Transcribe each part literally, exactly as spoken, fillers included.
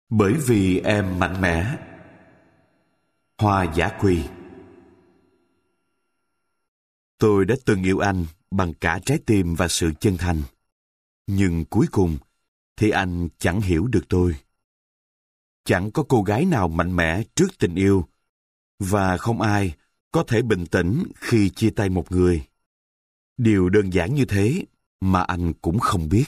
Bởi vì em mạnh mẽ. Hoa Dã Quy. Tôi đã từng yêu anh bằng cả trái tim và sự chân thành. Nhưng cuối cùng thì anh chẳng hiểu được tôi. Chẳng có cô gái nào mạnh mẽ trước tình yêu, và không ai có thể bình tĩnh khi chia tay một người. Điều đơn giản như thế mà anh cũng không biết.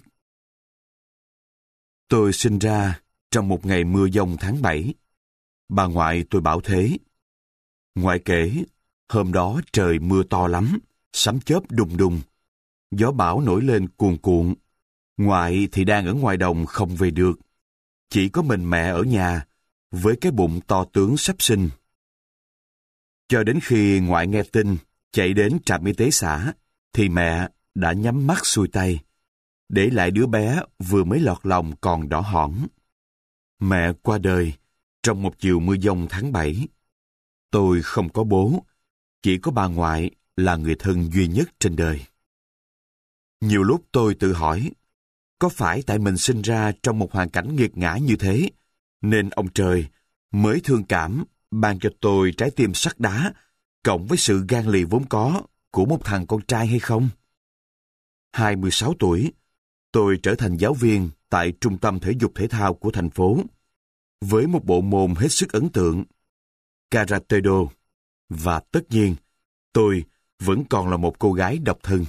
Tôi sinh ra trong một ngày mưa giông tháng bảy. Bà ngoại tôi bảo thế. Ngoại kể, hôm đó trời mưa to lắm, sấm chớp đùng đùng. Gió bão nổi lên cuồn cuộn. Ngoại thì đang ở ngoài đồng không về được. Chỉ có mình mẹ ở nhà, với cái bụng to tướng sắp sinh. Cho đến khi ngoại nghe tin, chạy đến trạm y tế xã, thì mẹ đã nhắm mắt xuôi tay, để lại đứa bé vừa mới lọt lòng còn đỏ hỏn. Mẹ qua đời trong một chiều mưa giông tháng bảy. Tôi không có bố, chỉ có bà ngoại là người thân duy nhất trên đời. Nhiều lúc tôi tự hỏi, có phải tại mình sinh ra trong một hoàn cảnh nghiệt ngã như thế, nên ông trời mới thương cảm ban cho tôi trái tim sắt đá, cộng với sự gan lì vốn có của một thằng con trai hay không? hai mươi sáu tuổi, tôi trở thành giáo viên tại trung tâm thể dục thể thao của thành phố, với một bộ môn hết sức ấn tượng, Karate Do, và tất nhiên, tôi vẫn còn là một cô gái độc thân.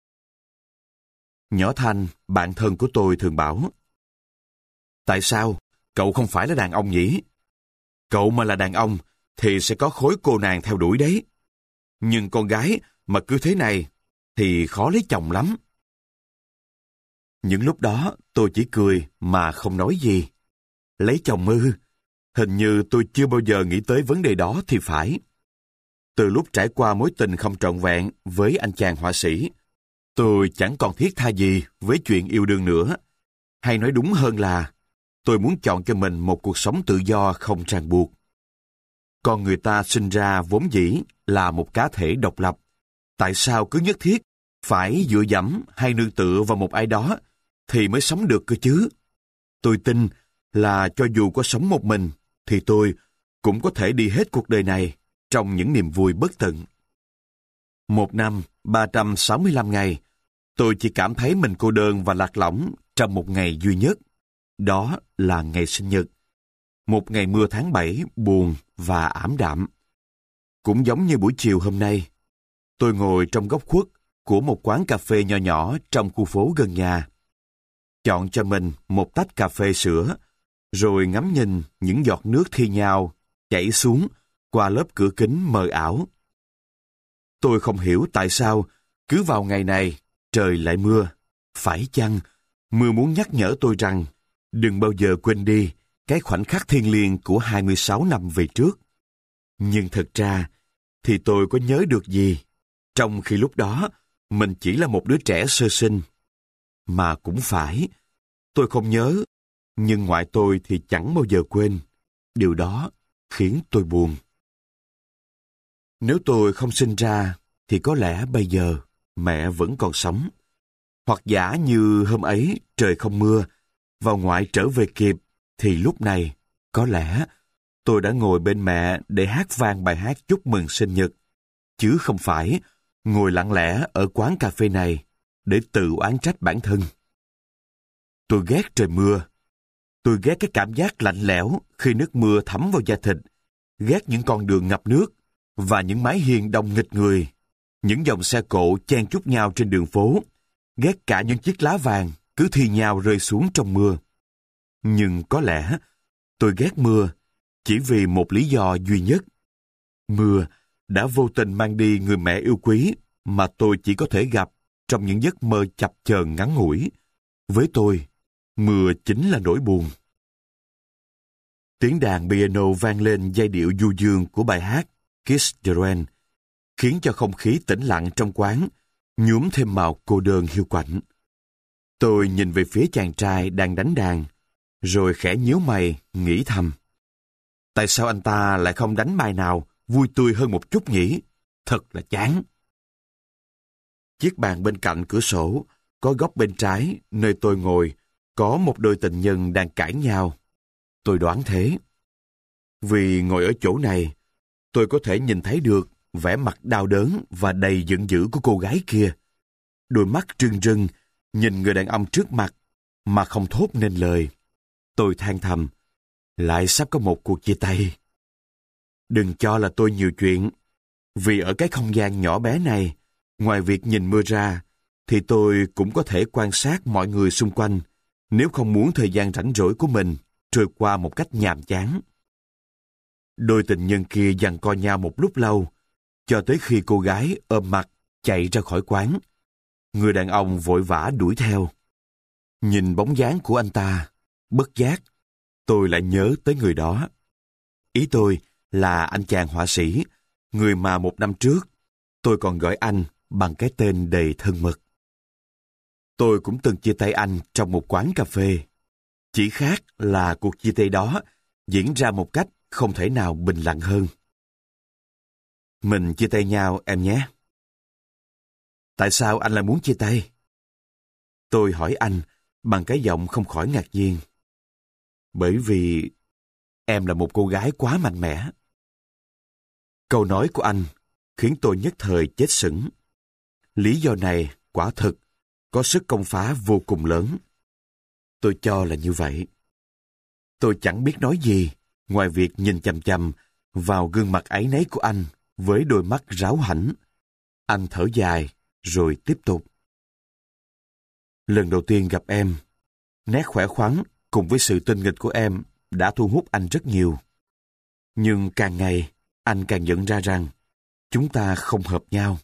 Nhỏ Thanh, bạn thân của tôi thường bảo, tại sao cậu không phải là đàn ông nhỉ? Cậu mà là đàn ông thì sẽ có khối cô nàng theo đuổi đấy. Nhưng con gái mà cứ thế này thì khó lấy chồng lắm. Những lúc đó tôi chỉ cười mà không nói gì. Lấy chồng ư? Hình như tôi chưa bao giờ nghĩ tới vấn đề đó thì phải. Từ lúc trải qua mối tình không trọn vẹn với anh chàng họa sĩ, tôi chẳng còn thiết tha gì với chuyện yêu đương nữa. Hay nói đúng hơn là tôi muốn chọn cho mình một cuộc sống tự do không ràng buộc. Con người ta sinh ra vốn dĩ là một cá thể độc lập. Tại sao cứ nhất thiết phải dựa dẫm hay nương tựa vào một ai đó thì mới sống được cơ chứ? Tôi tin là cho dù có sống một mình thì tôi cũng có thể đi hết cuộc đời này trong những niềm vui bất tận. Một năm, ba trăm sáu mươi lăm ngày, tôi chỉ cảm thấy mình cô đơn và lạc lõng trong một ngày duy nhất. Đó là ngày sinh nhật. Một ngày mưa tháng bảy buồn và ảm đạm. Cũng giống như buổi chiều hôm nay, tôi ngồi trong góc khuất của một quán cà phê nho nhỏ trong khu phố gần nhà. Chọn cho mình một tách cà phê sữa, rồi ngắm nhìn những giọt nước thi nhau chảy xuống qua lớp cửa kính mờ ảo. Tôi không hiểu tại sao cứ vào ngày này trời lại mưa. Phải chăng mưa muốn nhắc nhở tôi rằng đừng bao giờ quên đi cái khoảnh khắc thiêng liêng của hai mươi sáu năm về trước. Nhưng thật ra thì tôi có nhớ được gì, trong khi lúc đó mình chỉ là một đứa trẻ sơ sinh. Mà cũng phải, tôi không nhớ, nhưng ngoại tôi thì chẳng bao giờ quên. Điều đó khiến tôi buồn. Nếu tôi không sinh ra, thì có lẽ bây giờ mẹ vẫn còn sống. Hoặc giả như hôm ấy trời không mưa, và ngoại trở về kịp, thì lúc này, có lẽ, tôi đã ngồi bên mẹ để hát vang bài hát chúc mừng sinh nhật, chứ không phải ngồi lặng lẽ ở quán cà phê này để tự oán trách bản thân. Tôi ghét trời mưa. Tôi ghét cái cảm giác lạnh lẽo khi nước mưa thấm vào da thịt, ghét những con đường ngập nước và những mái hiên đông nghịch người, những dòng xe cộ chen chúc nhau trên đường phố, ghét cả những chiếc lá vàng cứ thi nhau rơi xuống trong mưa. Nhưng có lẽ tôi ghét mưa chỉ vì một lý do duy nhất. Mưa đã vô tình mang đi người mẹ yêu quý mà tôi chỉ có thể gặp trong những giấc mơ chập chờn ngắn ngủi. Với tôi, mưa chính là nỗi buồn. Tiếng đàn piano vang lên giai điệu du dương của bài hát Kiss the Rain, khiến cho không khí tĩnh lặng trong quán nhuốm thêm màu cô đơn hiu quạnh. Tôi nhìn về phía chàng trai đang đánh đàn, rồi khẽ nhíu mày, nghĩ thầm. Tại sao anh ta lại không đánh bài nào vui tươi hơn một chút nhỉ? Thật là chán. Chiếc bàn bên cạnh cửa sổ, có góc bên trái, nơi tôi ngồi, có một đôi tình nhân đang cãi nhau. Tôi đoán thế. Vì ngồi ở chỗ này, tôi có thể nhìn thấy được vẻ mặt đau đớn và đầy giận dữ của cô gái kia. Đôi mắt trừng trừng, nhìn người đàn ông trước mặt, mà không thốt nên lời. Tôi than thầm, lại sắp có một cuộc chia tay. Đừng cho là tôi nhiều chuyện, vì ở cái không gian nhỏ bé này, ngoài việc nhìn mưa ra, thì tôi cũng có thể quan sát mọi người xung quanh, nếu không muốn thời gian rảnh rỗi của mình trôi qua một cách nhàm chán. Đôi tình nhân kia giằng co nhau một lúc lâu, cho tới khi cô gái ôm mặt chạy ra khỏi quán. Người đàn ông vội vã đuổi theo. Nhìn bóng dáng của anh ta, bất giác, tôi lại nhớ tới người đó. Ý tôi là anh chàng họa sĩ, người mà một năm trước tôi còn gọi anh bằng cái tên đầy thân mật. Tôi cũng từng chia tay anh trong một quán cà phê. Chỉ khác là cuộc chia tay đó diễn ra một cách không thể nào bình lặng hơn. Mình chia tay nhau em nhé. Tại sao anh lại muốn chia tay? Tôi hỏi anh bằng cái giọng không khỏi ngạc nhiên. Bởi vì em là một cô gái quá mạnh mẽ. Câu nói của anh khiến tôi nhất thời chết sững. Lý do này quả thực có sức công phá vô cùng lớn. Tôi cho là như vậy. Tôi chẳng biết nói gì ngoài việc nhìn chằm chằm vào gương mặt áy náy của anh với đôi mắt ráo hảnh. Anh thở dài rồi tiếp tục. Lần đầu tiên gặp em, nét khỏe khoắn cùng với sự tinh nghịch của em đã thu hút anh rất nhiều. Nhưng càng ngày, anh càng nhận ra rằng chúng ta không hợp nhau.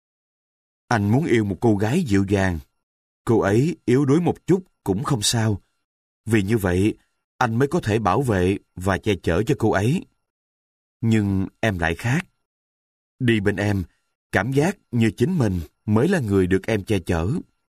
Anh muốn yêu một cô gái dịu dàng. Cô ấy yếu đuối một chút cũng không sao. Vì như vậy, anh mới có thể bảo vệ và che chở cho cô ấy. Nhưng em lại khác. Đi bên em, cảm giác như chính mình mới là người được em che chở.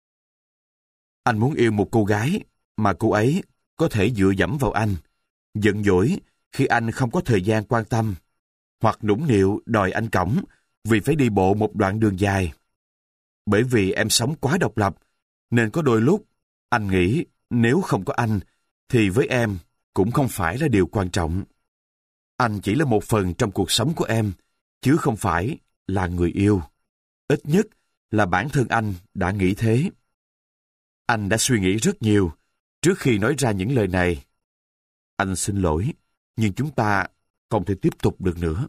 Anh muốn yêu một cô gái mà cô ấy có thể dựa dẫm vào anh, giận dỗi khi anh không có thời gian quan tâm, hoặc nũng nịu đòi anh cõng vì phải đi bộ một đoạn đường dài. Bởi vì em sống quá độc lập, nên có đôi lúc anh nghĩ nếu không có anh, thì với em cũng không phải là điều quan trọng. Anh chỉ là một phần trong cuộc sống của em, chứ không phải là người yêu. Ít nhất là bản thân anh đã nghĩ thế. Anh đã suy nghĩ rất nhiều trước khi nói ra những lời này. Anh xin lỗi, nhưng chúng ta không thể tiếp tục được nữa.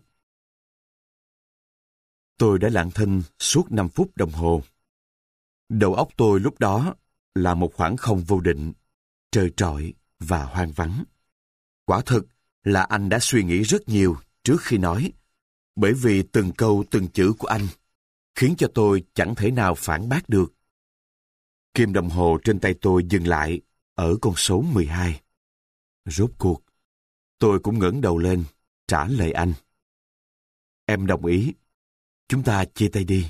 Tôi đã lặng thinh suốt năm phút đồng hồ. Đầu óc tôi lúc đó là một khoảng không vô định, trơ trọi và hoang vắng. Quả thực là anh đã suy nghĩ rất nhiều trước khi nói, bởi vì từng câu từng chữ của anh khiến cho tôi chẳng thể nào phản bác được. Kim đồng hồ trên tay tôi dừng lại ở con số mười hai. Rốt cuộc, tôi cũng ngẩng đầu lên, trả lời anh. Em đồng ý. Chúng ta chia tay đi.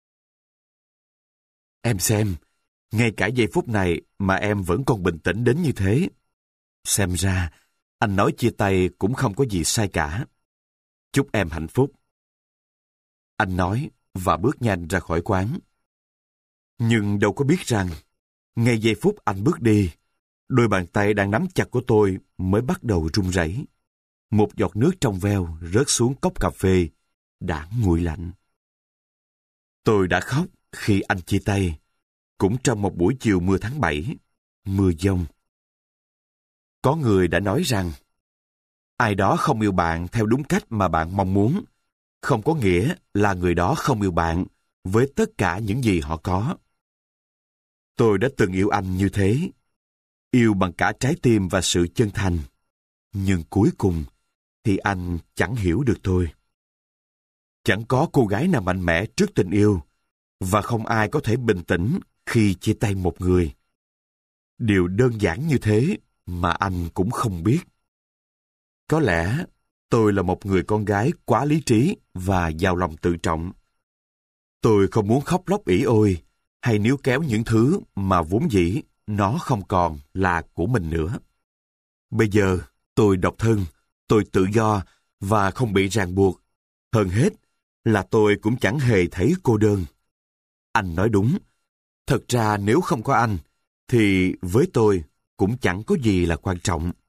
Em xem, ngay cả giây phút này mà em vẫn còn bình tĩnh đến như thế. Xem ra, anh nói chia tay cũng không có gì sai cả. Chúc em hạnh phúc. Anh nói và bước nhanh ra khỏi quán. Nhưng đâu có biết rằng, ngay giây phút anh bước đi, đôi bàn tay đang nắm chặt của tôi mới bắt đầu run rẩy. Một giọt nước trong veo rớt xuống cốc cà phê, đã nguội lạnh. Tôi đã khóc khi anh chia tay, cũng trong một buổi chiều mưa tháng bảy, mưa giông. Có người đã nói rằng, ai đó không yêu bạn theo đúng cách mà bạn mong muốn, không có nghĩa là người đó không yêu bạn với tất cả những gì họ có. Tôi đã từng yêu anh như thế, yêu bằng cả trái tim và sự chân thành. Nhưng cuối cùng thì anh chẳng hiểu được tôi. Chẳng có cô gái nào mạnh mẽ trước tình yêu, và không ai có thể bình tĩnh khi chia tay một người. Điều đơn giản như thế mà anh cũng không biết. Có lẽ tôi là một người con gái quá lý trí và giàu lòng tự trọng. Tôi không muốn khóc lóc ỉ ôi hay níu kéo những thứ mà vốn dĩ nó không còn là của mình nữa. Bây giờ tôi độc thân, tôi tự do và không bị ràng buộc. Hơn hết là tôi cũng chẳng hề thấy cô đơn. Anh nói đúng. Thật ra nếu không có anh, thì với tôi cũng chẳng có gì là quan trọng.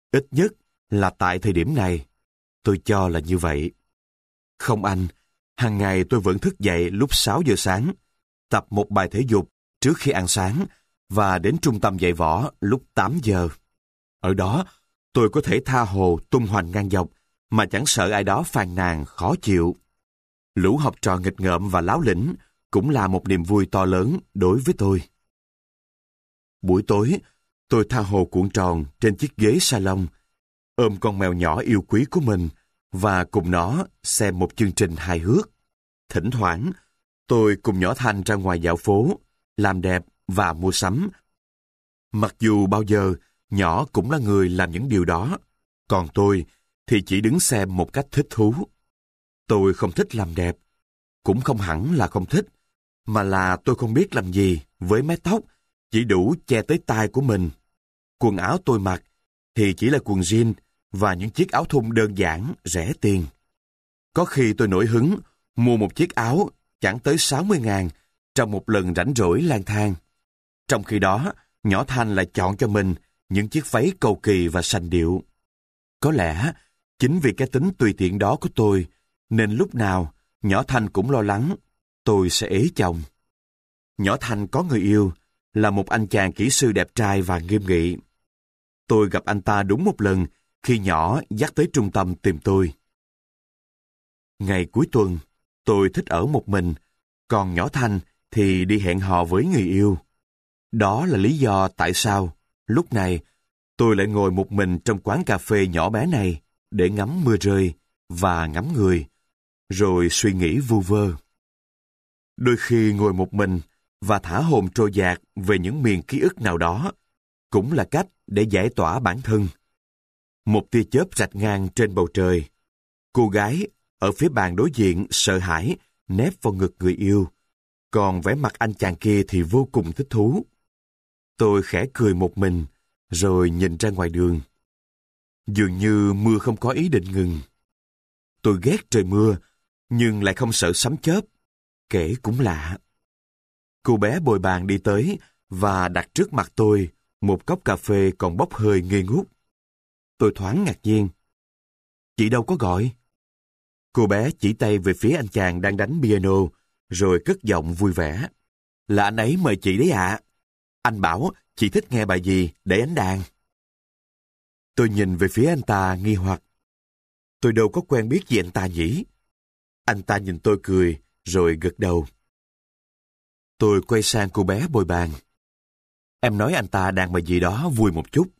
Ít nhất là tại thời điểm này, tôi cho là như vậy. Không anh, hàng ngày tôi vẫn thức dậy lúc sáu giờ sáng, tập một bài thể dục trước khi ăn sáng và đến trung tâm dạy võ lúc tám giờ. Ở đó, tôi có thể tha hồ tung hoành ngang dọc mà chẳng sợ ai đó phàn nàn khó chịu. Lũ học trò nghịch ngợm và láo lĩnh cũng là một niềm vui to lớn đối với tôi. Buổi tối, tôi tha hồ cuộn tròn trên chiếc ghế salon, ôm con mèo nhỏ yêu quý của mình và cùng nó xem một chương trình hài hước. Thỉnh thoảng, tôi cùng nhỏ Thanh ra ngoài dạo phố, làm đẹp và mua sắm. Mặc dù bao giờ nhỏ cũng là người làm những điều đó, còn tôi thì chỉ đứng xem một cách thích thú. Tôi không thích làm đẹp, cũng không hẳn là không thích, mà là tôi không biết làm gì với mái tóc chỉ đủ che tới tai của mình. Quần áo tôi mặc thì chỉ là quần jean và những chiếc áo thun đơn giản, rẻ tiền. Có khi tôi nổi hứng mua một chiếc áo chẳng tới sáu mươi ngàn trong một lần rảnh rỗi lang thang. Trong khi đó, nhỏ Thanh lại chọn cho mình những chiếc váy cầu kỳ và sành điệu. Có lẽ, chính vì cái tính tùy tiện đó của tôi, nên lúc nào nhỏ Thanh cũng lo lắng tôi sẽ ế chồng. Nhỏ Thanh có người yêu, là một anh chàng kỹ sư đẹp trai và nghiêm nghị. Tôi gặp anh ta đúng một lần khi nhỏ dắt tới trung tâm tìm tôi. Ngày cuối tuần, tôi thích ở một mình, còn nhỏ Thanh thì đi hẹn hò với người yêu. Đó là lý do tại sao, lúc này, tôi lại ngồi một mình trong quán cà phê nhỏ bé này để ngắm mưa rơi và ngắm người, rồi suy nghĩ vu vơ. Đôi khi ngồi một mình và thả hồn trôi dạt về những miền ký ức nào đó cũng là cách để giải tỏa bản thân. Một tia chớp rạch ngang trên bầu trời. Cô gái ở phía bàn đối diện sợ hãi nép vào ngực người yêu, còn vẻ mặt anh chàng kia thì vô cùng thích thú. Tôi khẽ cười một mình, rồi nhìn ra ngoài đường. Dường như mưa không có ý định ngừng. Tôi ghét trời mưa, nhưng lại không sợ sấm chớp. Kể cũng lạ. Cô bé bồi bàn đi tới và đặt trước mặt tôi một cốc cà phê còn bốc hơi nghi ngút. Tôi thoáng ngạc nhiên. Chị đâu có gọi. Cô bé chỉ tay về phía anh chàng đang đánh piano, rồi cất giọng vui vẻ. Là anh ấy mời chị đấy ạ. À. Anh bảo chị thích nghe bài gì để đánh đàn. Tôi nhìn về phía anh ta nghi hoặc. Tôi đâu có quen biết gì anh ta nhỉ? Anh ta nhìn tôi cười, rồi gật đầu. Tôi quay sang cô bé bồi bàn. Em nói anh ta đàn bài gì đó vui một chút.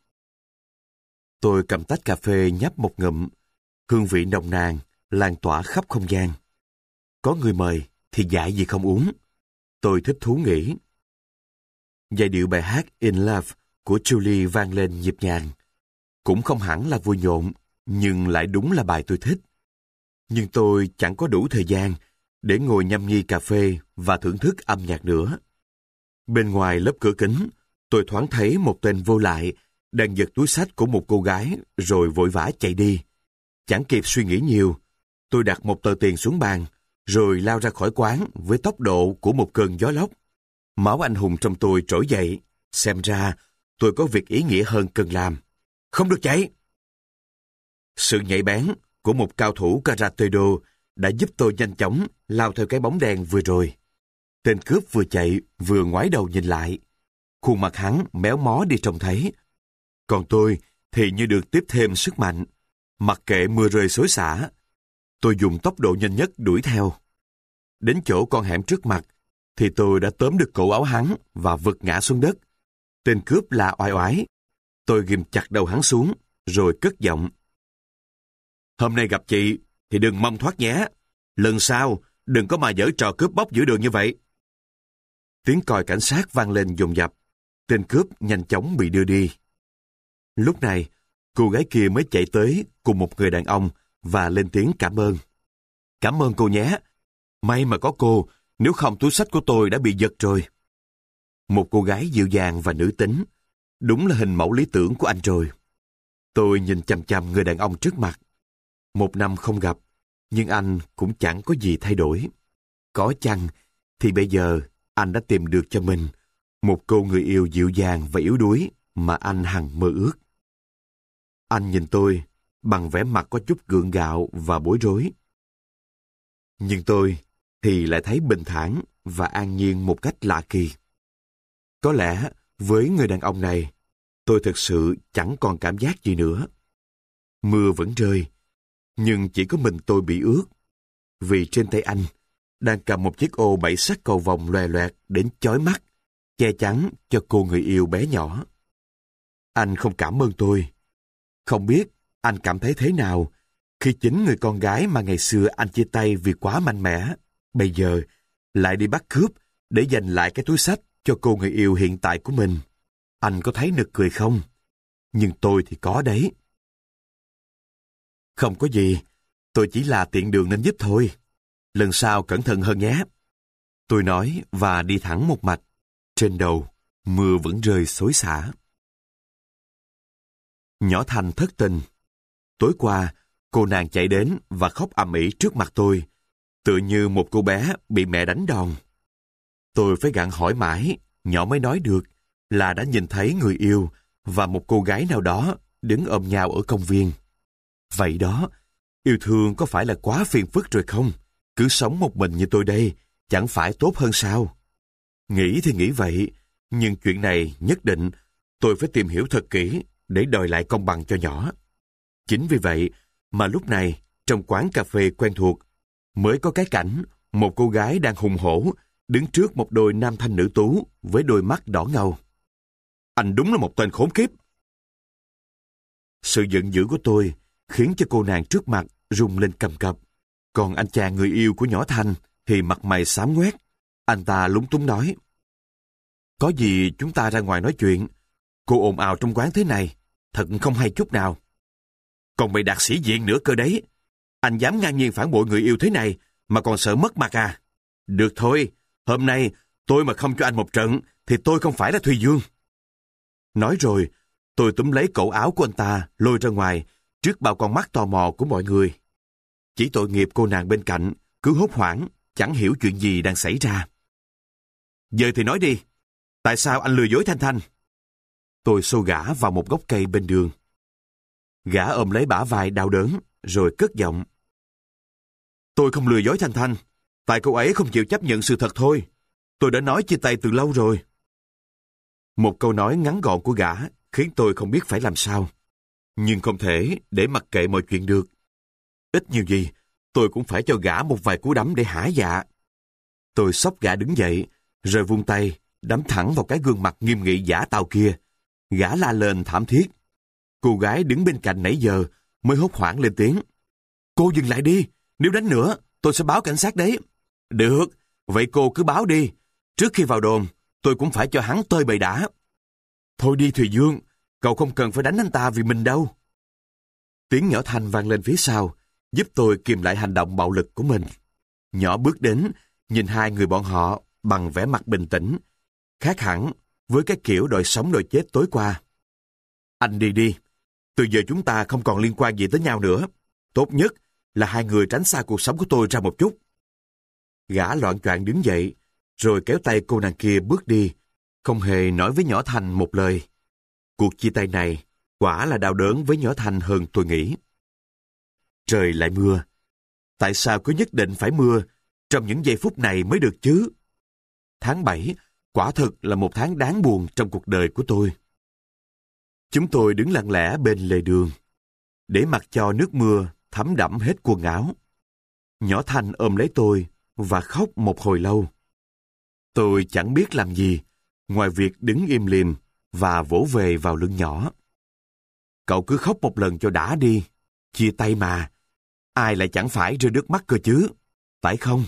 Tôi cầm tách cà phê nhấp một ngụm. Hương vị nồng nàn lan tỏa khắp không gian. Có người mời thì dại gì không uống. Tôi thích thú nghĩ. Giai điệu bài hát In Love của Julie vang lên nhịp nhàng. Cũng không hẳn là vui nhộn, nhưng lại đúng là bài tôi thích. Nhưng tôi chẳng có đủ thời gian để ngồi nhâm nhi cà phê và thưởng thức âm nhạc nữa. Bên ngoài lớp cửa kính, tôi thoáng thấy một tên vô lại đang giật túi xách của một cô gái rồi vội vã chạy đi. Chẳng kịp suy nghĩ nhiều, tôi đặt một tờ tiền xuống bàn rồi lao ra khỏi quán với tốc độ của một cơn gió lốc. Máu anh hùng trong tôi trỗi dậy. Xem ra tôi có việc ý nghĩa hơn cần làm. Không được chạy! Sự nhạy bén của một cao thủ karate-do đã giúp tôi nhanh chóng lao theo cái bóng đen vừa rồi. Tên cướp vừa chạy vừa ngoái đầu nhìn lại. Khuôn mặt hắn méo mó đi trông thấy. Còn tôi thì như được tiếp thêm sức mạnh. Mặc kệ mưa rơi xối xả, tôi dùng tốc độ nhanh nhất đuổi theo. Đến chỗ con hẻm trước mặt thì tôi đã tóm được cổ áo hắn và vực ngã xuống đất. Tên cướp la oai oái. Tôi ghim chặt đầu hắn xuống rồi cất giọng. Hôm nay gặp chị thì đừng mong thoát nhé. Lần sau đừng có mà giở trò cướp bóc giữa đường như vậy. Tiếng còi cảnh sát vang lên dồn dập. Tên cướp nhanh chóng bị đưa đi. Lúc này, cô gái kia mới chạy tới cùng một người đàn ông và lên tiếng cảm ơn. Cảm ơn cô nhé. May mà có cô, nếu không túi xách của tôi đã bị giật rồi. Một cô gái dịu dàng và nữ tính. Đúng là hình mẫu lý tưởng của anh rồi. Tôi nhìn chằm chằm người đàn ông trước mặt. Một năm không gặp, nhưng anh cũng chẳng có gì thay đổi. Có chăng thì bây giờ anh đã tìm được cho mình một cô người yêu dịu dàng và yếu đuối mà anh hằng mơ ước. Anh nhìn tôi bằng vẻ mặt có chút gượng gạo và bối rối. Nhưng tôi thì lại thấy bình thản và an nhiên một cách lạ kỳ. Có lẽ với người đàn ông này, tôi thực sự chẳng còn cảm giác gì nữa. Mưa vẫn rơi, nhưng chỉ có mình tôi bị ướt, vì trên tay anh đang cầm một chiếc ô bảy sắc cầu vồng loè loẹt đến chói mắt, che chắn cho cô người yêu bé nhỏ. Anh không cảm ơn tôi. Không biết anh cảm thấy thế nào khi chính người con gái mà ngày xưa anh chia tay vì quá mạnh mẽ, bây giờ lại đi bắt cướp để giành lại cái túi xách cho cô người yêu hiện tại của mình. Anh có thấy nực cười không? Nhưng tôi thì có đấy. Không có gì, tôi chỉ là tiện đường nên giúp thôi. Lần sau cẩn thận hơn nhé. Tôi nói và đi thẳng một mạch. Trên đầu, mưa vẫn rơi xối xả. Nhỏ Thành thất tình. Tối qua, cô nàng chạy đến và khóc ầm ĩ trước mặt tôi, tựa như một cô bé bị mẹ đánh đòn. Tôi phải gặng hỏi mãi, nhỏ mới nói được là đã nhìn thấy người yêu và một cô gái nào đó đứng ôm nhau ở công viên. Vậy đó, yêu thương có phải là quá phiền phức rồi không? Cứ sống một mình như tôi đây, chẳng phải tốt hơn sao? Nghĩ thì nghĩ vậy, nhưng chuyện này nhất định tôi phải tìm hiểu thật kỹ để đòi lại công bằng cho nhỏ. Chính vì vậy mà lúc này, trong quán cà phê quen thuộc, mới có cái cảnh một cô gái đang hùng hổ đứng trước một đôi nam thanh nữ tú với đôi mắt đỏ ngầu. Anh đúng là một tên khốn kiếp. Sự giận dữ của tôi khiến cho cô nàng trước mặt rung lên cầm cập. Còn anh chàng người yêu của nhỏ Thanh thì mặt mày xám ngoét. Anh ta lúng túng nói: Có gì chúng ta ra ngoài nói chuyện. Cô ồn ào trong quán thế này, thật không hay chút nào. Còn mày đạt sĩ diện nữa cơ đấy. Anh dám ngang nhiên phản bội người yêu thế này mà còn sợ mất mặt à? Được thôi, hôm nay tôi mà không cho anh một trận thì tôi không phải là Thùy Dương. Nói rồi, tôi túm lấy cổ áo của anh ta lôi ra ngoài trước bao con mắt tò mò của mọi người. Chỉ tội nghiệp cô nàng bên cạnh cứ hốt hoảng, chẳng hiểu chuyện gì đang xảy ra. Giờ thì nói đi, tại sao anh lừa dối Thanh Thanh? Tôi xô gã vào một gốc cây bên đường. Gã ôm lấy bả vai đau đớn, rồi cất giọng: Tôi không lừa dối Thanh Thanh, tại cô ấy không chịu chấp nhận sự thật thôi. Tôi đã nói chia tay từ lâu rồi. Một câu nói ngắn gọn của gã khiến tôi không biết phải làm sao. Nhưng không thể để mặc kệ mọi chuyện được. Ít nhiều gì, tôi cũng phải cho gã một vài cú đấm để hả dạ. Tôi xốc gã đứng dậy, rồi vung tay, đấm thẳng vào cái gương mặt nghiêm nghị giả tạo kia. Gã la lên thảm thiết. Cô gái đứng bên cạnh nãy giờ mới hốt hoảng lên tiếng: Cô dừng lại đi, nếu đánh nữa, tôi sẽ báo cảnh sát đấy. Được, vậy cô cứ báo đi. Trước khi vào đồn, tôi cũng phải cho hắn tơi bời đã. Thôi đi Thùy Dương, cậu không cần phải đánh anh ta vì mình đâu. Tiếng nhỏ Thanh vang lên phía sau, giúp tôi kìm lại hành động bạo lực của mình. Nhỏ bước đến, nhìn hai người bọn họ bằng vẻ mặt bình tĩnh, khác hẳn với cái kiểu đòi sống đòi chết tối qua. Anh đi đi, từ giờ chúng ta không còn liên quan gì tới nhau nữa. Tốt nhất là hai người tránh xa cuộc sống của tôi ra một chút. Gã loạng choạng đứng dậy, rồi kéo tay cô nàng kia bước đi, không hề nói với nhỏ Thanh một lời. Cuộc chia tay này quả là đau đớn với nhỏ Thanh hơn tôi nghĩ. Trời lại mưa. Tại sao cứ nhất định phải mưa trong những giây phút này mới được chứ? Tháng bảy quả thực là một tháng đáng buồn trong cuộc đời của tôi. Chúng tôi đứng lặng lẽ bên lề đường, để mặc cho nước mưa thấm đẫm hết quần áo. Nhỏ Thanh ôm lấy tôi và khóc một hồi lâu. Tôi chẳng biết làm gì, ngoài việc đứng im lìm và vỗ về vào lưng nhỏ. Cậu cứ khóc một lần cho đã đi, chia tay mà, ai lại chẳng phải rơi nước mắt cơ chứ, phải không?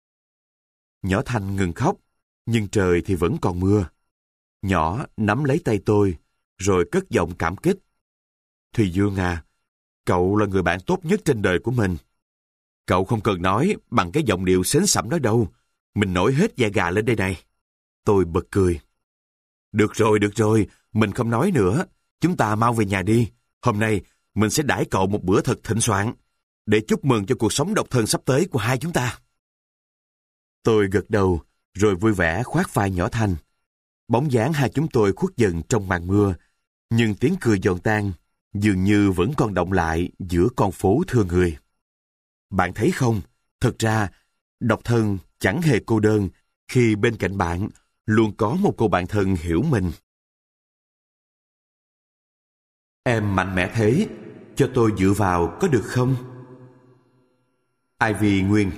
Nhỏ Thanh ngừng khóc, nhưng trời thì vẫn còn mưa. Nhỏ nắm lấy tay tôi, rồi cất giọng cảm kích. Thùy Dương à, cậu là người bạn tốt nhất trên đời của mình. Cậu không cần nói bằng cái giọng điệu xến xẩm đó đâu, mình nổi hết da gà lên đây này. Tôi bật cười. Được rồi, được rồi, mình không nói nữa. Chúng ta mau về nhà đi. Hôm nay mình sẽ đãi cậu một bữa thật thịnh soạn, để chúc mừng cho cuộc sống độc thân sắp tới của hai chúng ta. Tôi gật đầu, rồi vui vẻ khoác vai nhỏ Thanh. Bóng dáng hai chúng tôi khuất dần trong màn mưa, nhưng tiếng cười giòn tan dường như vẫn còn động lại giữa con phố thưa người. Bạn thấy không, thật ra, độc thân chẳng hề cô đơn khi bên cạnh bạn luôn có một cô bạn thân hiểu mình. Em mạnh mẽ thế, cho tôi dựa vào có được không? Ivy Nguyên.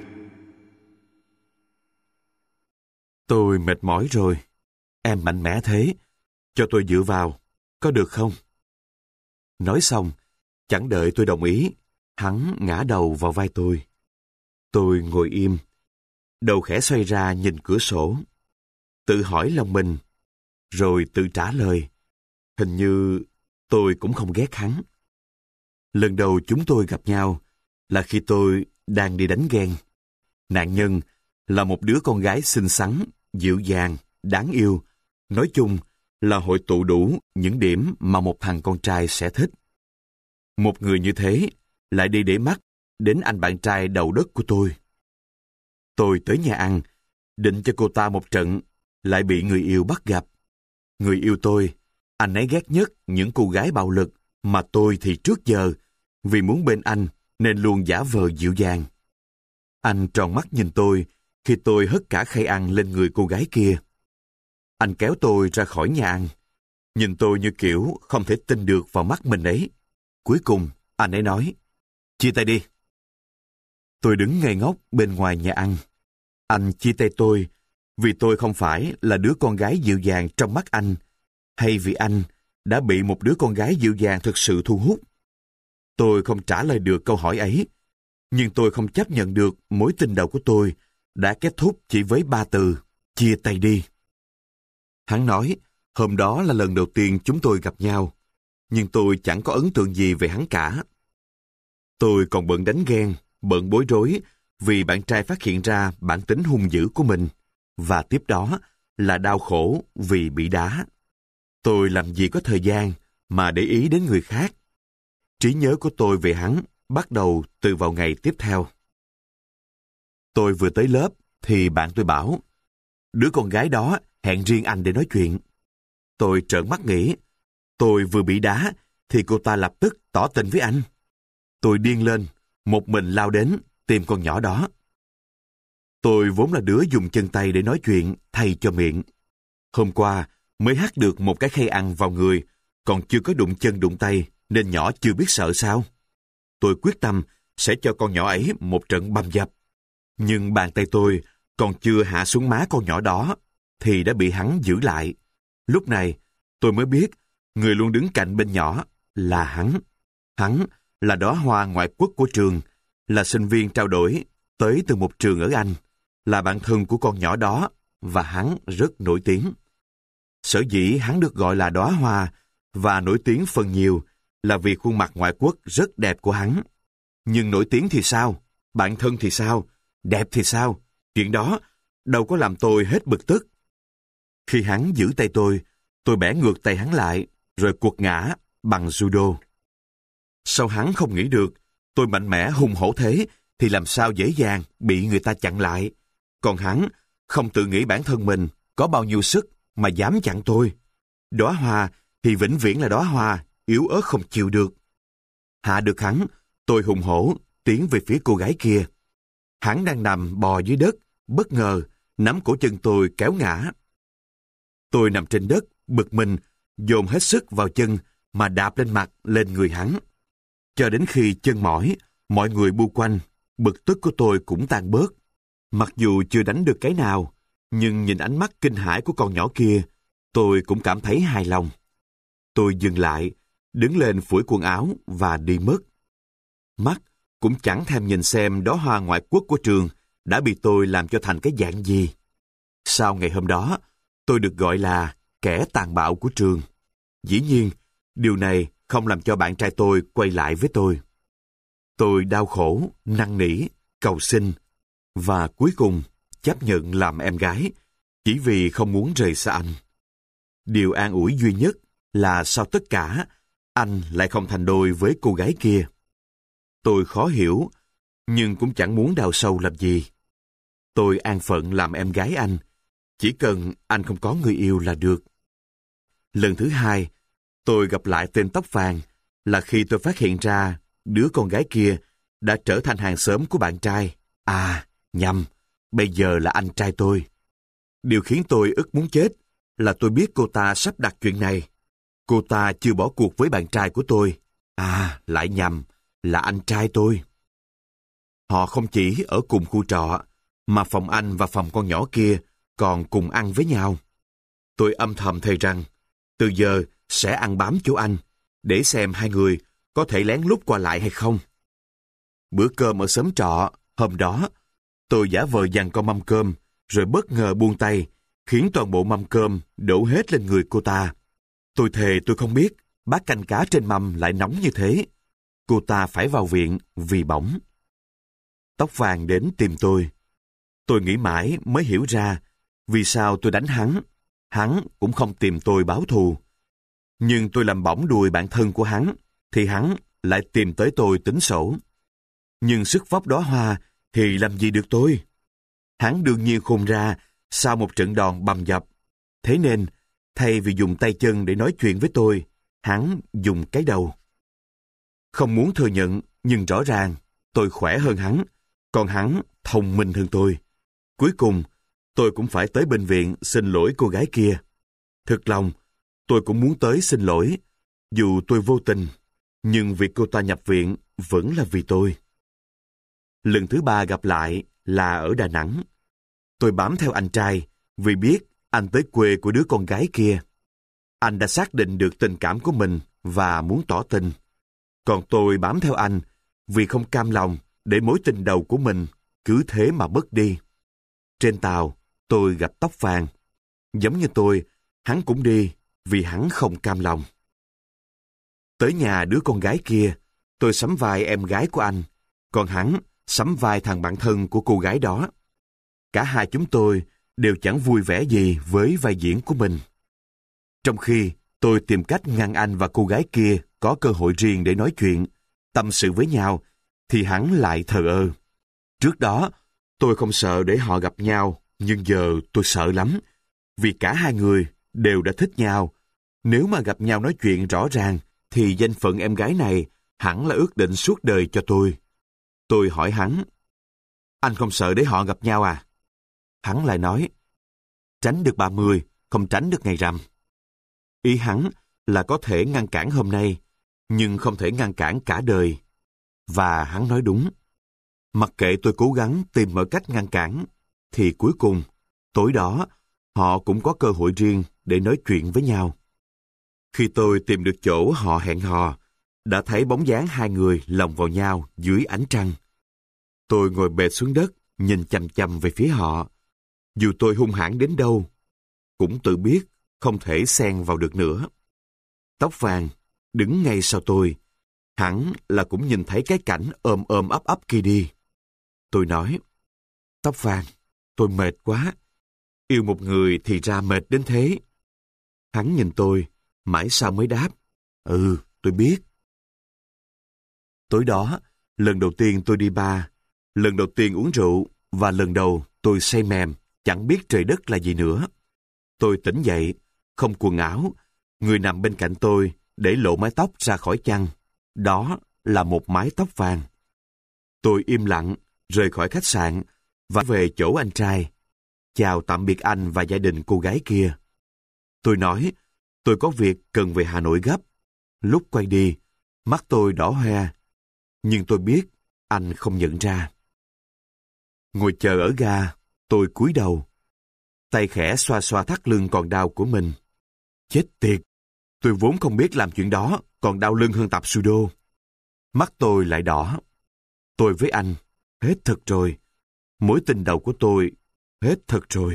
Tôi mệt mỏi rồi. Em mạnh mẽ thế, cho tôi dựa vào, có được không? Nói xong, chẳng đợi tôi đồng ý, hắn ngã đầu vào vai tôi. Tôi ngồi im, đầu khẽ xoay ra nhìn cửa sổ, tự hỏi lòng mình, rồi tự trả lời. Hình như tôi cũng không ghét hắn. Lần đầu chúng tôi gặp nhau là khi tôi đang đi đánh ghen. Nạn nhân là một đứa con gái xinh xắn, dịu dàng, đáng yêu. Nói chung là hội tụ đủ những điểm mà một thằng con trai sẽ thích. Một người như thế lại đi để mắt đến anh bạn trai đầu đất của tôi. Tôi tới nhà ăn, định cho cô ta một trận, lại bị người yêu bắt gặp. Người yêu tôi, anh ấy ghét nhất những cô gái bạo lực, mà tôi thì trước giờ, vì muốn bên anh nên luôn giả vờ dịu dàng. Anh tròn mắt nhìn tôi khi tôi hất cả khay ăn lên người cô gái kia. Anh kéo tôi ra khỏi nhà ăn, nhìn tôi như kiểu không thể tin được vào mắt mình ấy. Cuối cùng, anh ấy nói, chia tay đi. Tôi đứng ngây ngốc bên ngoài nhà ăn. Anh chia tay tôi vì tôi không phải là đứa con gái dịu dàng trong mắt anh, hay vì anh đã bị một đứa con gái dịu dàng thực sự thu hút. Tôi không trả lời được câu hỏi ấy, nhưng tôi không chấp nhận được mối tình đầu của tôi đã kết thúc chỉ với ba từ, chia tay đi. Hắn nói, hôm đó là lần đầu tiên chúng tôi gặp nhau, nhưng tôi chẳng có ấn tượng gì về hắn cả. Tôi còn bận đánh ghen, bận bối rối vì bạn trai phát hiện ra bản tính hung dữ của mình, và tiếp đó là đau khổ vì bị đá. Tôi làm gì có thời gian mà để ý đến người khác. Trí nhớ của tôi về hắn bắt đầu từ vào ngày tiếp theo. Tôi vừa tới lớp thì bạn tôi bảo, đứa con gái đó hẹn riêng anh để nói chuyện. Tôi trợn mắt nghĩ, tôi vừa bị đá thì cô ta lập tức tỏ tình với anh. Tôi điên lên, một mình lao đến tìm con nhỏ đó. Tôi vốn là đứa dùng chân tay để nói chuyện thay cho miệng. Hôm qua mới hắt được một cái khay ăn vào người, còn chưa có đụng chân đụng tay, nên nhỏ chưa biết sợ sao. Tôi quyết tâm sẽ cho con nhỏ ấy một trận băm dập. Nhưng bàn tay tôi còn chưa hạ xuống má con nhỏ đó, thì đã bị hắn giữ lại. Lúc này, tôi mới biết, người luôn đứng cạnh bên nhỏ là hắn. Hắn là đóa hoa ngoại quốc của trường, là sinh viên trao đổi tới từ một trường ở Anh, là bạn thân của con nhỏ đó, và hắn rất nổi tiếng. Sở dĩ hắn được gọi là đóa hoa và nổi tiếng phần nhiều là vì khuôn mặt ngoại quốc rất đẹp của hắn. Nhưng nổi tiếng thì sao? Bạn thân thì sao? Đẹp thì sao? Chuyện đó đâu có làm tôi hết bực tức. Khi hắn giữ tay tôi, tôi bẻ ngược tay hắn lại, rồi quật ngã bằng judo. Sao hắn không nghĩ được, tôi mạnh mẽ hùng hổ thế, thì làm sao dễ dàng bị người ta chặn lại. Còn hắn không tự nghĩ bản thân mình có bao nhiêu sức mà dám chặn tôi. Đóa hoa thì vĩnh viễn là đóa hoa, yếu ớt không chịu được. Hạ được hắn, tôi hùng hổ tiến về phía cô gái kia. Hắn đang nằm bò dưới đất, bất ngờ nắm cổ chân tôi kéo ngã. Tôi nằm trên đất, bực mình, dồn hết sức vào chân mà đạp lên mặt, lên người hắn. Cho đến khi chân mỏi, mọi người bu quanh, bực tức của tôi cũng tan bớt. Mặc dù chưa đánh được cái nào, nhưng nhìn ánh mắt kinh hãi của con nhỏ kia, tôi cũng cảm thấy hài lòng. Tôi dừng lại, đứng lên phủi quần áo và đi mất. Mắt cũng chẳng thèm nhìn xem đóa hoa ngoại quốc của trường đã bị tôi làm cho thành cái dạng gì. Sau ngày hôm đó, tôi được gọi là kẻ tàn bạo của trường. Dĩ nhiên, điều này không làm cho bạn trai tôi quay lại với tôi. Tôi đau khổ, năn nỉ, cầu xin, và cuối cùng chấp nhận làm em gái, chỉ vì không muốn rời xa anh. Điều an ủi duy nhất là sau tất cả, anh lại không thành đôi với cô gái kia. Tôi khó hiểu, nhưng cũng chẳng muốn đào sâu làm gì. Tôi an phận làm em gái anh, chỉ cần anh không có người yêu là được. Lần thứ hai, tôi gặp lại tên tóc vàng là khi tôi phát hiện ra đứa con gái kia đã trở thành hàng xóm của bạn trai. À, nhầm, bây giờ là anh trai tôi. Điều khiến tôi ức muốn chết là tôi biết cô ta sắp đặt chuyện này. Cô ta chưa bỏ cuộc với bạn trai của tôi. À, lại nhầm, là anh trai tôi. Họ không chỉ ở cùng khu trọ, mà phòng anh và phòng con nhỏ kia còn cùng ăn với nhau. Tôi âm thầm thề rằng, từ giờ sẽ ăn bám chỗ anh, để xem hai người có thể lén lút qua lại hay không. Bữa cơm ở xóm trọ, hôm đó, tôi giả vờ giằng con mâm cơm, rồi bất ngờ buông tay, khiến toàn bộ mâm cơm đổ hết lên người cô ta. Tôi thề tôi không biết, bát canh cá trên mâm lại nóng như thế. Cô ta phải vào viện vì bỏng. Tóc vàng đến tìm tôi. Tôi nghĩ mãi mới hiểu ra vì sao tôi đánh hắn. Hắn cũng không tìm tôi báo thù. Nhưng tôi làm bỏng đùi bạn thân của hắn, thì hắn lại tìm tới tôi tính sổ. Nhưng sức vóc đóa hoa thì làm gì được tôi? Hắn đương nhiên khôn ra sau một trận đòn bầm dập. Thế nên, thay vì dùng tay chân để nói chuyện với tôi, hắn dùng cái đầu. Không muốn thừa nhận, nhưng rõ ràng tôi khỏe hơn hắn, còn hắn thông minh hơn tôi. Cuối cùng, tôi cũng phải tới bệnh viện xin lỗi cô gái kia. Thực lòng, tôi cũng muốn tới xin lỗi, dù tôi vô tình, nhưng việc cô ta nhập viện vẫn là vì tôi. Lần thứ ba gặp lại là ở Đà Nẵng. Tôi bám theo anh trai vì biết anh tới quê của đứa con gái kia. Anh đã xác định được tình cảm của mình và muốn tỏ tình. Còn tôi bám theo anh vì không cam lòng để mối tình đầu của mình cứ thế mà mất đi. Trên tàu, tôi gặp tóc vàng. Giống như tôi, hắn cũng đi vì hắn không cam lòng. Tới nhà đứa con gái kia, tôi sắm vai em gái của anh, còn hắn sắm vai thằng bạn thân của cô gái đó. Cả hai chúng tôi đều chẳng vui vẻ gì với vai diễn của mình. Trong khi tôi tìm cách ngăn anh và cô gái kia có cơ hội riêng để nói chuyện, tâm sự với nhau, thì hắn lại thờ ơ. Trước đó, tôi không sợ để họ gặp nhau, nhưng giờ tôi sợ lắm, vì cả hai người đều đã thích nhau. Nếu mà gặp nhau nói chuyện rõ ràng, thì danh phận em gái này hẳn là ước định suốt đời cho tôi. Tôi hỏi hắn, anh không sợ để họ gặp nhau à? Hắn lại nói, tránh được ba mươi, không tránh được ngày rằm. Ý hắn là có thể ngăn cản hôm nay, nhưng không thể ngăn cản cả đời. Và hắn nói đúng. Mặc kệ tôi cố gắng tìm mọi cách ngăn cản, thì cuối cùng, tối đó, họ cũng có cơ hội riêng để nói chuyện với nhau. Khi tôi tìm được chỗ họ hẹn hò, đã thấy bóng dáng hai người lồng vào nhau dưới ánh trăng. Tôi ngồi bệt xuống đất, nhìn chằm chằm về phía họ. Dù tôi hung hãn đến đâu, cũng tự biết không thể xen vào được nữa. Tóc vàng đứng ngay sau tôi, hẳn là cũng nhìn thấy cái cảnh ôm ôm ấp ấp kia đi. Tôi nói, tóc vàng, tôi mệt quá. Yêu một người thì ra mệt đến thế. Hắn nhìn tôi, mãi sau mới đáp, ừ, tôi biết. Tối đó, lần đầu tiên tôi đi bar, lần đầu tiên uống rượu, và lần đầu tôi say mềm, chẳng biết trời đất là gì nữa. Tôi tỉnh dậy, không quần áo, người nằm bên cạnh tôi để lộ mái tóc ra khỏi chăn. Đó là một mái tóc vàng. Tôi im lặng, rời khỏi khách sạn và về chỗ anh trai. Chào tạm biệt anh và gia đình cô gái kia. Tôi nói, tôi có việc cần về Hà Nội gấp. Lúc quay đi, mắt tôi đỏ hoe. Nhưng tôi biết anh không nhận ra. Ngồi chờ ở ga, tôi cúi đầu. Tay khẽ xoa xoa thắt lưng còn đau của mình. Chết tiệt, tôi vốn không biết làm chuyện đó, còn đau lưng hơn tập judo. Mắt tôi lại đỏ. Tôi với anh, hết thật rồi. Mối tình đầu của tôi, hết thật rồi.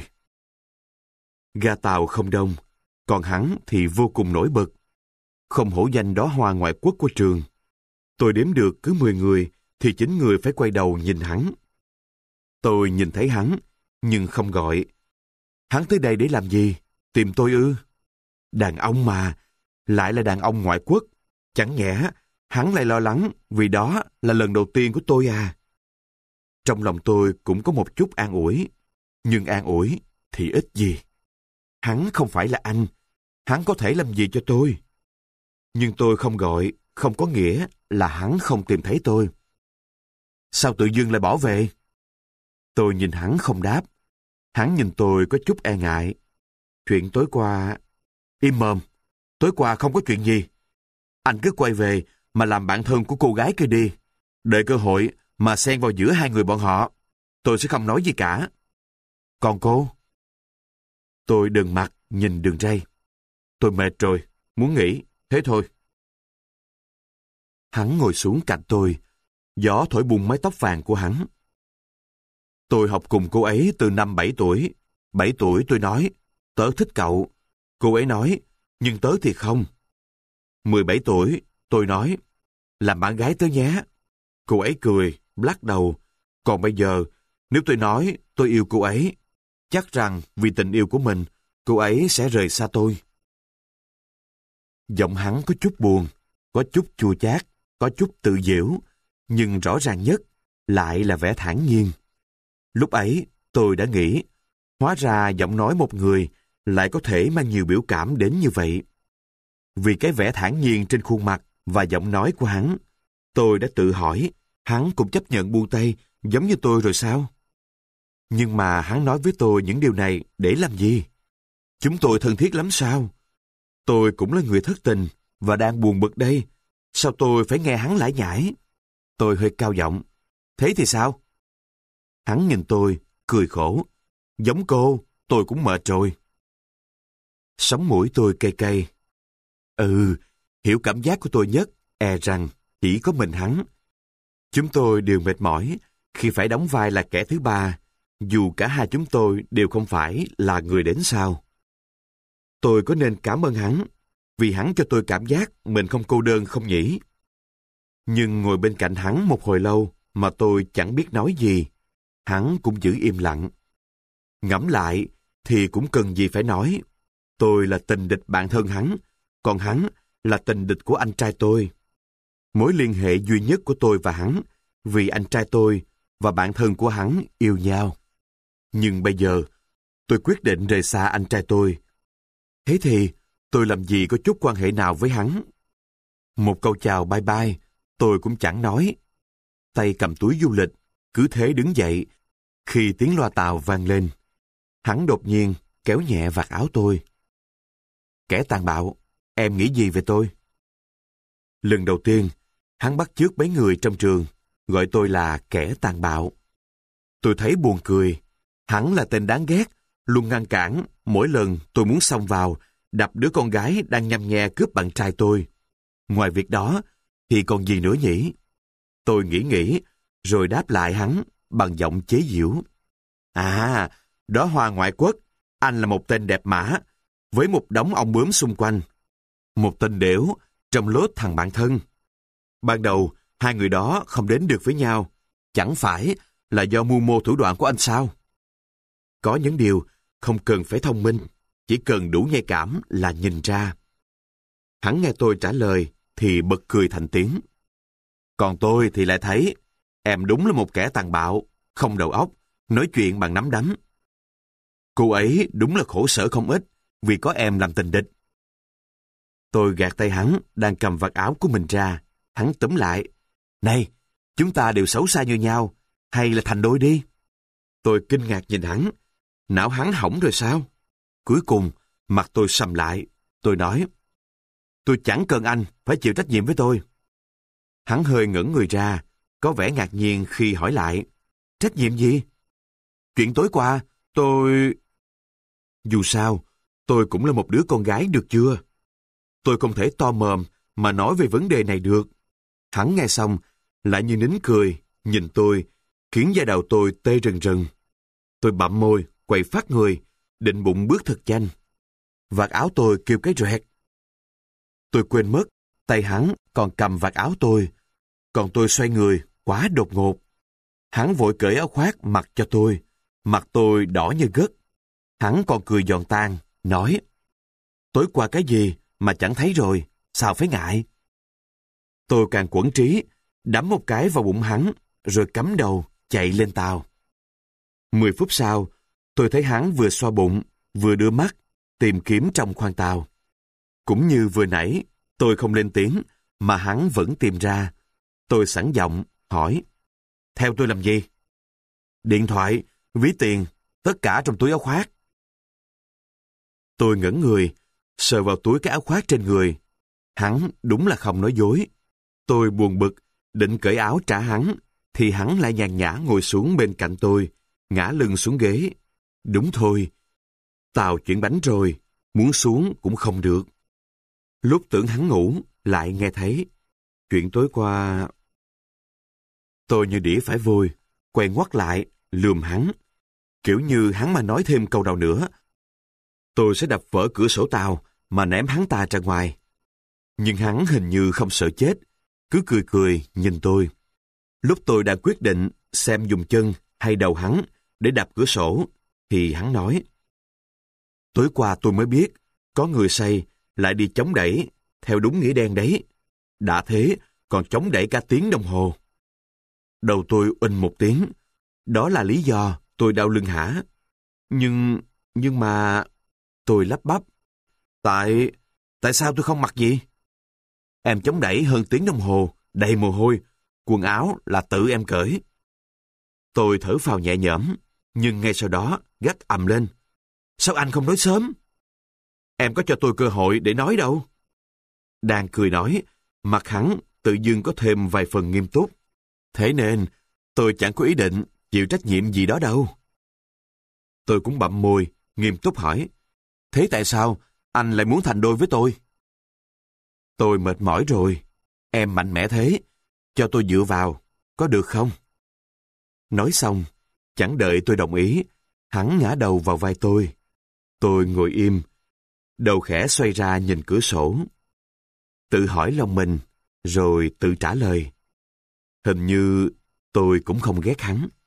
Ga tàu không đông, còn hắn thì vô cùng nổi bật. Không hổ danh đóa hoa ngoại quốc của trường. Tôi đếm được cứ mười người, thì chín người phải quay đầu nhìn hắn. Tôi nhìn thấy hắn, nhưng không gọi. Hắn tới đây để làm gì? Tìm tôi ư? Đàn ông mà, lại là đàn ông ngoại quốc. Chẳng nhẽ, hắn lại lo lắng vì đó là lần đầu tiên của tôi à? Trong lòng tôi cũng có một chút an ủi. Nhưng an ủi thì ít gì. Hắn không phải là anh. Hắn có thể làm gì cho tôi? Nhưng tôi không gọi không có nghĩa là hắn không tìm thấy tôi. Sao tự dưng lại bỏ về? Tôi nhìn hắn không đáp. Hắn nhìn tôi có chút e ngại. Chuyện tối qua... Im mồm, tối qua không có chuyện gì. Anh cứ quay về mà làm bạn thân của cô gái kia đi. Đợi cơ hội mà xen vào giữa hai người bọn họ. Tôi sẽ không nói gì cả. Còn cô? Tôi đần mặt nhìn đường ray. Tôi mệt rồi, muốn nghỉ, thế thôi. Hắn ngồi xuống cạnh tôi. Gió thổi bùng mái tóc vàng của hắn. Tôi học cùng cô ấy từ năm bảy tuổi. Bảy tuổi tôi nói, tớ thích cậu. Cô ấy nói, nhưng tớ thì không. Mười bảy tuổi, tôi nói, làm bạn gái tớ nhé. Cô ấy cười, lắc đầu. Còn bây giờ, nếu tôi nói tôi yêu cô ấy, chắc rằng vì tình yêu của mình, cô ấy sẽ rời xa tôi. Giọng hắn có chút buồn, có chút chua chát, có chút tự giễu, nhưng rõ ràng nhất lại là vẻ thản nhiên. Lúc ấy, tôi đã nghĩ, hóa ra giọng nói một người lại có thể mang nhiều biểu cảm đến như vậy. Vì cái vẻ thản nhiên trên khuôn mặt và giọng nói của hắn, tôi đã tự hỏi, hắn cũng chấp nhận buông tay giống như tôi rồi sao? Nhưng mà hắn nói với tôi những điều này để làm gì? Chúng tôi thân thiết lắm sao? Tôi cũng là người thất tình và đang buồn bực đây. Sao tôi phải nghe hắn lải nhải? Tôi hơi cao giọng. Thế thì sao? Hắn nhìn tôi, cười khổ. Giống cô, tôi cũng mệt rồi. Sống mũi tôi cay cay. Ừ, hiểu cảm giác của tôi nhất, e rằng chỉ có mình hắn. Chúng tôi đều mệt mỏi khi phải đóng vai là kẻ thứ ba, dù cả hai chúng tôi đều không phải là người đến sau. Tôi có nên cảm ơn hắn, vì hắn cho tôi cảm giác mình không cô đơn không nhỉ? Nhưng ngồi bên cạnh hắn một hồi lâu mà tôi chẳng biết nói gì, hắn cũng giữ im lặng. Ngẫm lại thì cũng cần gì phải nói. Tôi là tình địch bạn thân hắn, còn hắn là tình địch của anh trai tôi. Mối liên hệ duy nhất của tôi và hắn, vì anh trai tôi và bạn thân của hắn yêu nhau. Nhưng bây giờ, tôi quyết định rời xa anh trai tôi. Thế thì, tôi làm gì có chút quan hệ nào với hắn? Một câu chào bye bye, tôi cũng chẳng nói. Tay cầm túi du lịch, cứ thế đứng dậy. Khi tiếng loa tàu vang lên, hắn đột nhiên kéo nhẹ vạt áo tôi. Kẻ tàn bạo, em nghĩ gì về tôi? Lần đầu tiên, hắn bắt chước mấy người trong trường, gọi tôi là kẻ tàn bạo. Tôi thấy buồn cười. Hắn là tên đáng ghét, luôn ngăn cản mỗi lần tôi muốn xông vào, đập đứa con gái đang nhăm nhe cướp bạn trai tôi. Ngoài việc đó, thì còn gì nữa nhỉ? Tôi nghĩ nghĩ, rồi đáp lại hắn bằng giọng chế giễu. À, đó Hoa ngoại quốc, anh là một tên đẹp mã, với một đống ong bướm xung quanh. Một tên đểu trong lốt thằng bạn thân. Ban đầu, hai người đó không đến được với nhau. Chẳng phải là do mưu mô thủ đoạn của anh sao? Có những điều không cần phải thông minh, chỉ cần đủ nhạy cảm là nhìn ra. Hắn nghe tôi trả lời thì bật cười thành tiếng. Còn tôi thì lại thấy em đúng là một kẻ tàn bạo, không đầu óc, nói chuyện bằng nắm đấm. Cô ấy đúng là khổ sở không ít vì có em làm tình địch. Tôi gạt tay hắn đang cầm vạt áo của mình ra. Hắn túm lại. Này, chúng ta đều xấu xa như nhau, hay là thành đôi đi? Tôi kinh ngạc nhìn hắn. Não hắn hỏng rồi sao? Cuối cùng, mặt tôi sầm lại. Tôi nói, tôi chẳng cần anh phải chịu trách nhiệm với tôi. Hắn hơi ngẩng người ra, có vẻ ngạc nhiên khi hỏi lại. Trách nhiệm gì? Chuyện tối qua, tôi... Dù sao, tôi cũng là một đứa con gái được chưa? Tôi không thể to mồm mà nói về vấn đề này được. Hắn nghe xong, lại như nín cười, nhìn tôi, khiến da đầu tôi tê rần rần. Tôi bặm môi, quay phát người, định bụng bước thật nhanh. Vạt áo tôi kêu cái rẹt. Tôi quên mất, tay hắn còn cầm vạt áo tôi, còn tôi xoay người, quá đột ngột. Hắn vội cởi áo khoác mặc cho tôi, mặt tôi đỏ như gất. Hắn còn cười giòn tan, nói, tối qua cái gì mà chẳng thấy rồi, sao phải ngại? Tôi càng quẫn trí, đấm một cái vào bụng hắn, rồi cắm đầu, chạy lên tàu. Mười phút sau, tôi thấy hắn vừa xoa bụng, vừa đưa mắt, tìm kiếm trong khoang tàu. Cũng như vừa nãy, tôi không lên tiếng, mà hắn vẫn tìm ra. Tôi sẵn giọng, hỏi, theo tôi làm gì? Điện thoại, ví tiền, tất cả trong túi áo khoác. Tôi ngẩn người, sờ vào túi cái áo khoác trên người. Hắn đúng là không nói dối. Tôi buồn bực, định cởi áo trả hắn, thì hắn lại nhàn nhã ngồi xuống bên cạnh tôi, ngã lưng xuống ghế. Đúng thôi, tàu chuyển bánh rồi, muốn xuống cũng không được. Lúc tưởng hắn ngủ, lại nghe thấy. Chuyện tối qua... Tôi như đĩa phải vôi, quay ngoắt lại, lườm hắn. Kiểu như hắn mà nói thêm câu nào nữa, tôi sẽ đập vỡ cửa sổ tàu mà ném hắn ta ra ngoài. Nhưng hắn hình như không sợ chết, cứ cười cười nhìn tôi. Lúc tôi đã quyết định xem dùng chân hay đầu hắn để đập cửa sổ, thì hắn nói, tối qua tôi mới biết, có người say lại đi chống đẩy, theo đúng nghĩa đen đấy. Đã thế, còn chống đẩy cả tiếng đồng hồ. Đầu tôi uỳnh một tiếng, đó là lý do tôi đau lưng hả? Nhưng, nhưng mà... Tôi lắp bắp. Tại... Tại sao tôi không mặc gì? Em chống đẩy hơn tiếng đồng hồ, đầy mồ hôi, quần áo là tự em cởi. Tôi thở phào nhẹ nhõm, nhưng ngay sau đó gắt ầm lên. Sao anh không nói sớm? Em có cho tôi cơ hội để nói đâu. Đang cười nói, mặt hắn tự dưng có thêm vài phần nghiêm túc. Thế nên, tôi chẳng có ý định chịu trách nhiệm gì đó đâu. Tôi cũng bặm môi, nghiêm túc hỏi. Thế tại sao anh lại muốn thành đôi với tôi? Tôi mệt mỏi rồi. Em mạnh mẽ thế. Cho tôi dựa vào, có được không? Nói xong, chẳng đợi tôi đồng ý, hắn ngã đầu vào vai tôi. Tôi ngồi im, đầu khẽ xoay ra nhìn cửa sổ. Tự hỏi lòng mình, rồi tự trả lời. Hình như tôi cũng không ghét hắn.